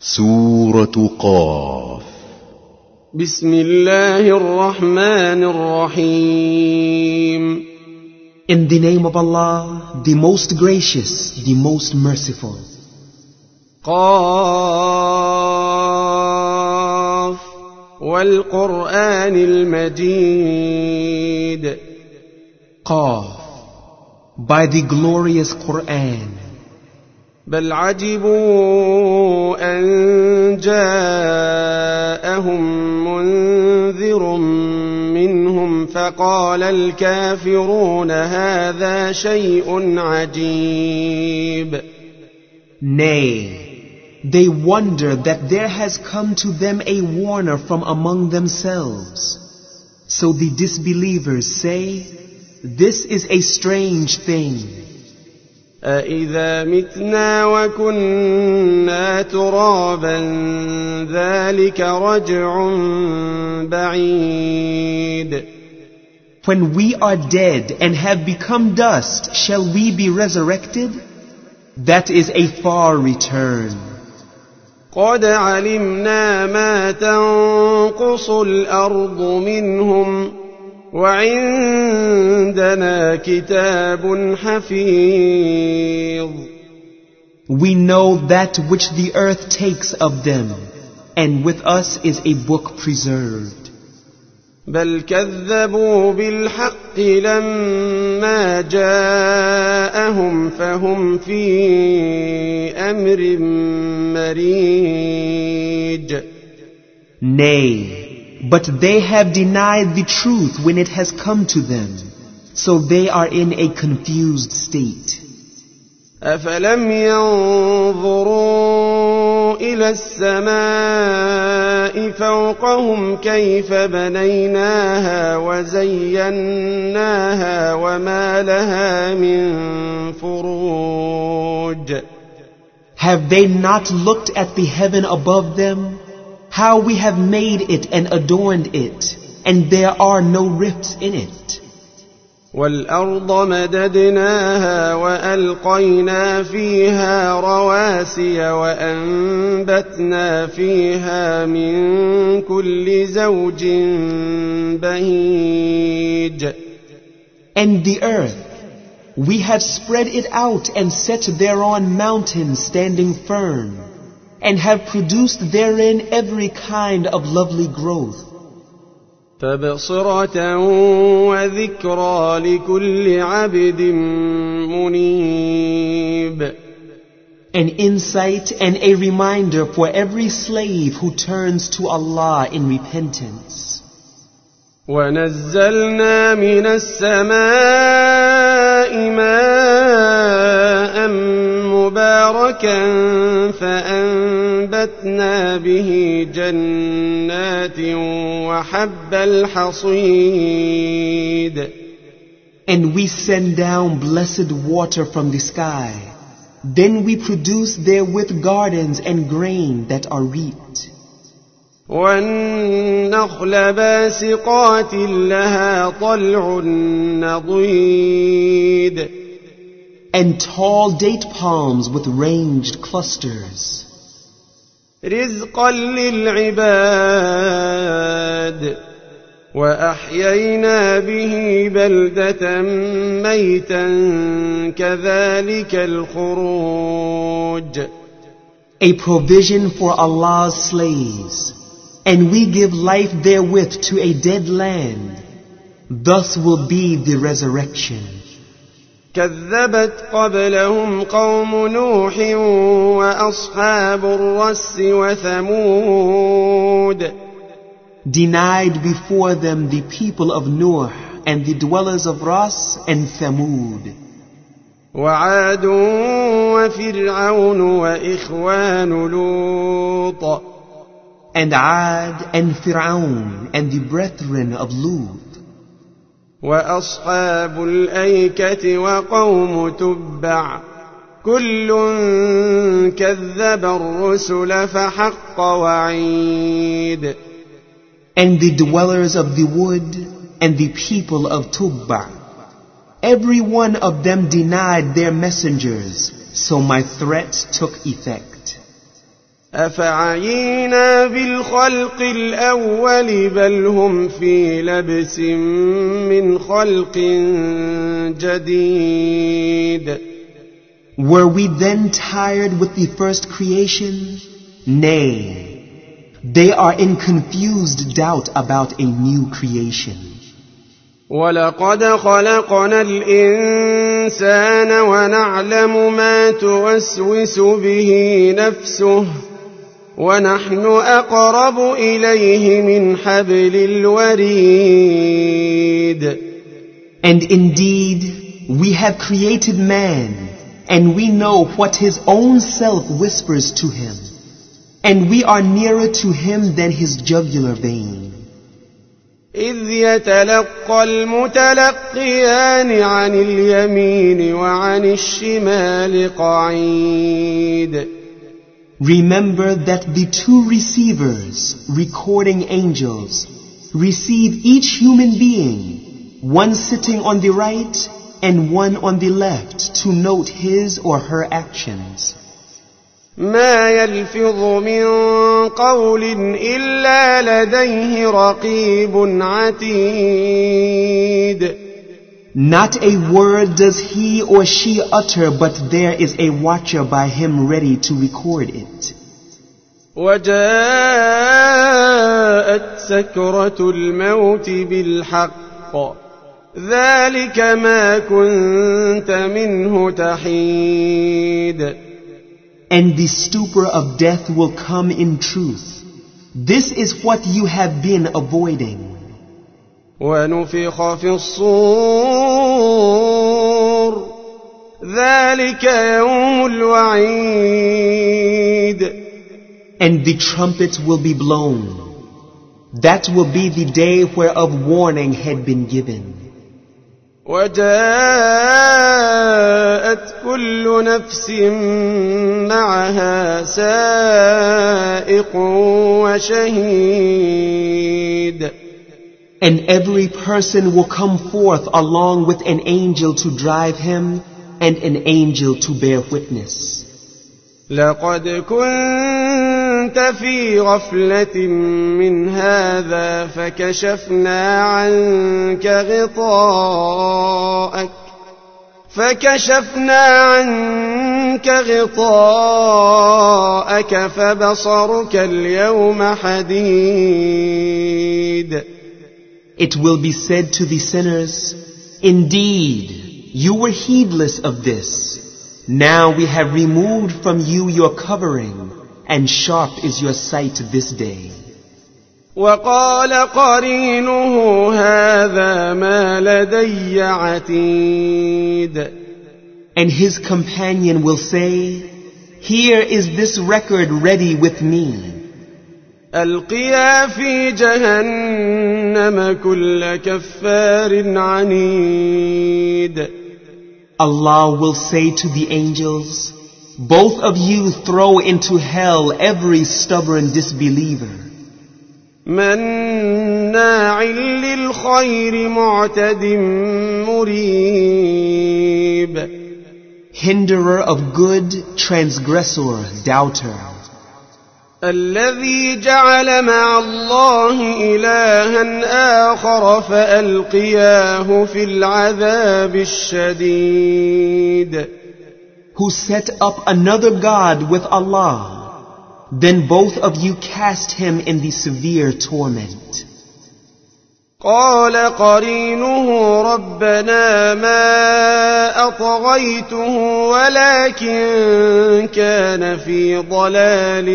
سورة قاف. بسم الله الرحمن الرحيم. In the name of Allah, the most gracious, the most merciful. قاف والقرآن المجيد. Qaf, by the glorious Quran. بل عجبوا أن جاءهم منذر منهم فقال الكافرون هذا شيء عجيب. Nay, they wonder that there has come to them a warner from among themselves. So the disbelievers say, this is a strange thing. أَإِذَا مِتْنَا وَكُنَّا تُرَابًا ذَلِكَ رَجْعٌ بَعِيدٌ. When we are dead and have become dust, shall we be resurrected? That is a far return. قَدْ عَلِمْنَا مَا تَنقُصُ الْأَرْضُ مِنْهُمْ وَعِندَنَا كِتَابٌ حَفِيظٌ. We know that which the earth takes of them, and with us is a book preserved. بل كذبوا بالحق لما جاءهم فهم في أمر مريج. Nay, but they have denied the truth when it has come to them, so they are in a confused state. أفلم ينظروا إلى السماء فوقهم كيف بنيناها وزيناها وما لها من فروج. Have they not looked at the heaven above them, how we have made it and adorned it, and there are no rifts in it? والأرض مددناها وألقينا فيها رواسي وأنبتنا فيها من كل زوج بهيج. And the earth, we have spread it out and set thereon mountains standing firm, and have produced therein every kind of lovely growth. تبصرة وذكرى لكل عبد منيب. An insight and a reminder for every slave who turns to Allah in repentance. ونزلنا من السماء ماء مباركا فأنبتنا به جنات وحب الحصيد. And we send down blessed water from the sky. Then we produce therewith gardens and grain that are reaped. والنخل باسقات لها طلع نضيد. And tall date palms with ranged clusters. رزقا للعباد. وأحيينا به بلدة ميتا كذلك الخروج. A provision for Allah's slaves. And we give life therewith to a dead land. Thus will be the resurrection. كذبت قبلهم قوم نوح وأصحاب الرس وثمود. Denied before them the people of Nuh and the dwellers of Ras and Thamud. وعاد وفرعون وإخوان لوط. And Ad and Fir'aun and the brethren of Lut. وأصحاب الأيكة وقوم تبع كل كذب الرسل فحق وعيد. And the dwellers of the wood and the people of Tubba. Every one of them denied their messengers, so my threats took effect. أفعينا بالخلق الأول بل هم في لبس من خلق جديد. Were we then tired with the first creation? Nay, they are in confused doubt about a new creation. وَلَقَدْ خَلَقْنَا الْإِنسَانَ وَنَعْلَمُ مَا تُوَسْوِسُ بِهِ نَفْسُهُ وَنَحْنُ أَقْرَبُ إِلَيْهِ مِنْ حَبْلِ الْوَرِيدِ. And indeed, we have created man, and we know what his own self whispers to him, and we are nearer to him than his jugular vein. إِذْ يَتَلَقَّى الْمُتَلَقِّيَانِ عَنِ الْيَمِينِ وَعَنِ الشِّمَالِ قَعِيدٌ. Remember that the two receivers, recording angels, receive each human being, one sitting on the right and one on the left, to note his or her actions. ما يلفظ من قول إلا لديه رقيب عتيد. Not a word does he or she utter, but there is a watcher by him ready to record it. وجاءت سكرة الموت بالحق ذلك ما كنت منه تحيد. And the stupor of death will come in truth. This is what you have been avoiding. ونفخ في الصور ذلك يوم الوعيد. And the trumpet will be blown. That will be the day whereof warning had been given. وجاءت كل نفس معها سائق وشهيد. And every person will come forth along with an angel to drive him and an angel to bear witness. لقد كنت في غفلة من هذا فكشفنا عنك غطاءك فبصرك اليوم حديد. It will be said to the sinners, indeed, you were heedless of this. Now we have removed from you your covering, and sharp is your sight this day. وقال قرينه هذا ما لدي عتيد. And his companion will say, here is this record ready with me. ألقيا في جهنم كل كفار عنيد. Allah will say to the angels, both of you throw into hell every stubborn disbeliever. مناع للخير معتد مريب. Hinderer of good, transgressor, doubter. الذي جعل مع الله إلها آخر فألقياه في العذاب الشديد. Who set up another God with Allah, then both of you cast him in the severe torment. قال قرينه ربنا ما أطغيته ولكن كان في ضلال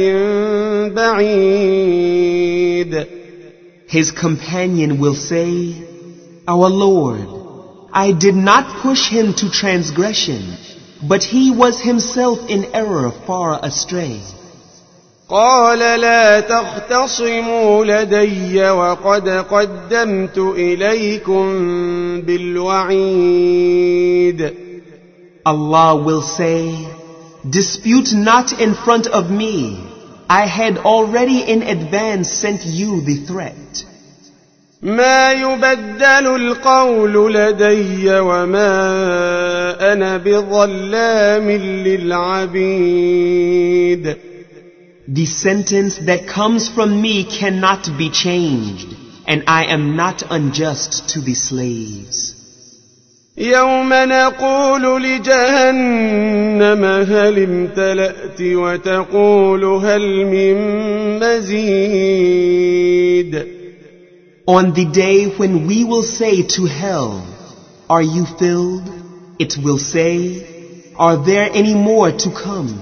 بعيد. His companion will say, our Lord, I did not push him to transgression, but he was himself in error far astray. قال لا تختصموا لدي وقد قدمت إليكم بالوعيد. Allah will say, dispute not in front of me. I had already in advance sent you the threat. ما يبدل القول لدي وما أنا بظلام للعبيد. The sentence that comes from me cannot be changed, and I am not unjust to the slaves. يوم نقول لجهنم هل امتلأت وتقول هل من مزيد. On the day when we will say to hell, are you filled? It will say, are there any more to come?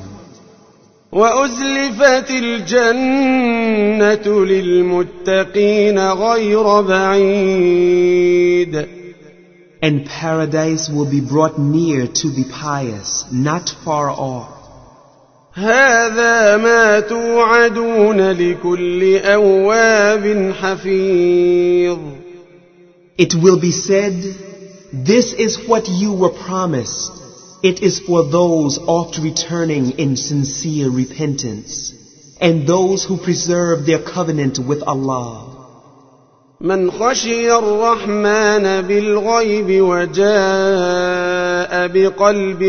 وأزلفت الجنة للمتقين غير بعيد. And paradise will be brought near to the pious, not far off. هذا ما توعدون لكل أواب حفيظ. It will be said, this is what you were promised. It is for those oft returning in sincere repentance, and those who preserve their covenant with Allah. من خشي الرحمن بالغيب وجاء بقلب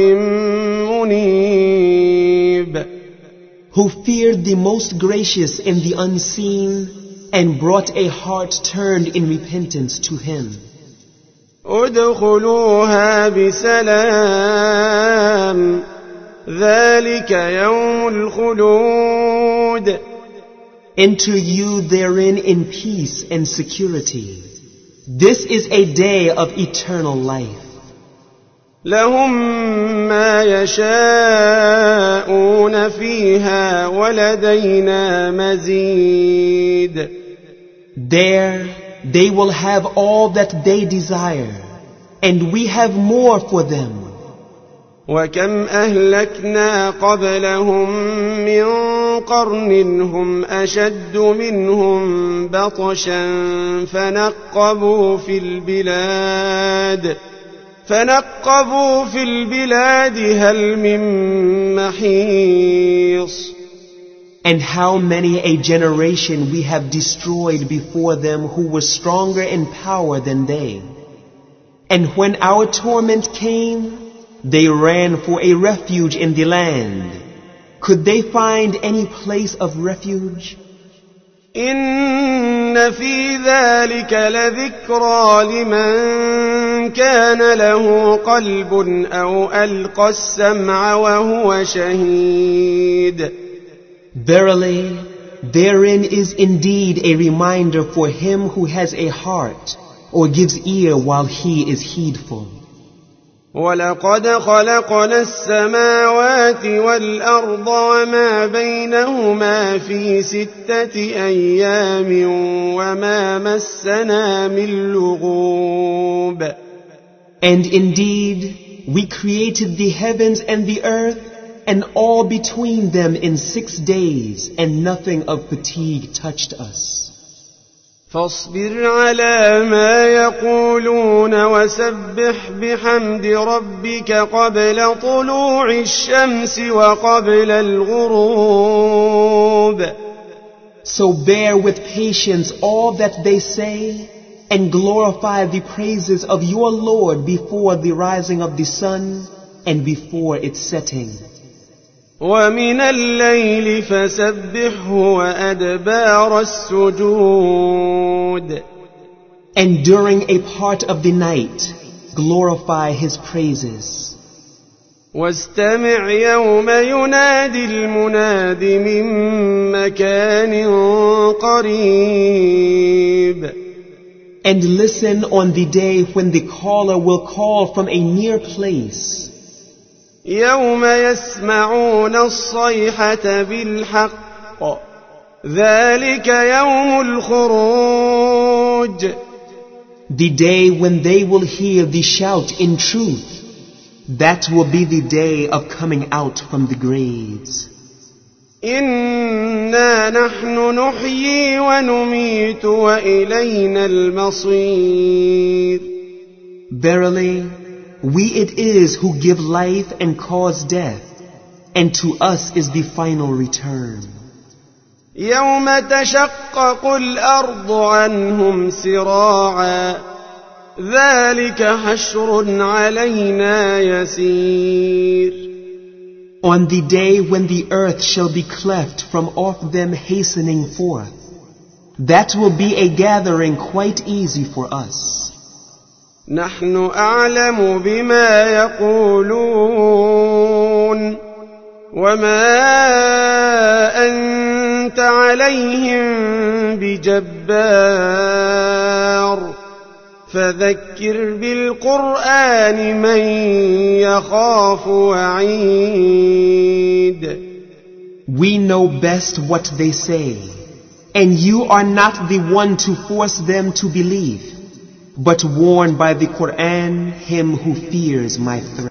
منيب. Who feared the most gracious in the unseen and brought a heart turned in repentance to him. ادخلوها بسلام ذلك يوم الخلود. Enter you therein in peace and security. This is a day of eternal life. لهم ما يشاءون فيها ولدينا مزيد. There they will have all that they desire, and we have more for them. وكم أهلكنا قبلهم من قرن هم أشد منهم بطشا فنقبوا في البلاد هل من محيص. And how many a generation we have destroyed before them who were stronger in power than they. And when our torment came, they ran for a refuge in the land. Could they find any place of refuge? إن في ذلك لذكرى لمن كان له قلب أو ألقى السمع وهو شهيد. Verily, therein is indeed a reminder for him who has a heart or gives ear while he is heedful. ولقد خلقنا السماوات والأرض وما بينهما في 6 أيام وما مسنا من لغوب. And indeed, we created the heavens and the earth and all between them in 6 days, and nothing of fatigue touched us. فاصبر على ما يقولون وسبح بحمد ربك قبل طلوع الشمس وقبل الغروب. So bear with patience all that they say, and glorify the praises of your Lord before the rising of the sun and before its setting. ومن الليل فسبحه وأدبار السجود. And during a part of the night, glorify his praises. واستمع يوم ينادي المناد من مكان قريب. And listen on the day when the caller will call from a near place. يوم يسمعون الصيحة بالحق ذلك يوم الخروج. The day when they will hear the shout in truth, that will be the day of coming out from the graves. إنا نحن نحيي ونميت وإلينا المصير. Verily, we it is who give life and cause death, and to us is the final return. يوم تشقق الأرض عنهم سراعا ذلك حشر علينا يسير. On the day when the earth shall be cleft from off them hastening forth, that will be a gathering quite easy for us. نحن أعلم بما يقولون وما أنت عليهم بجبار فذكر بالقرآن من يخاف وعيد. We know best what they say, and you are not the one to force them to believe, but warn by the Quran him who fears my threat.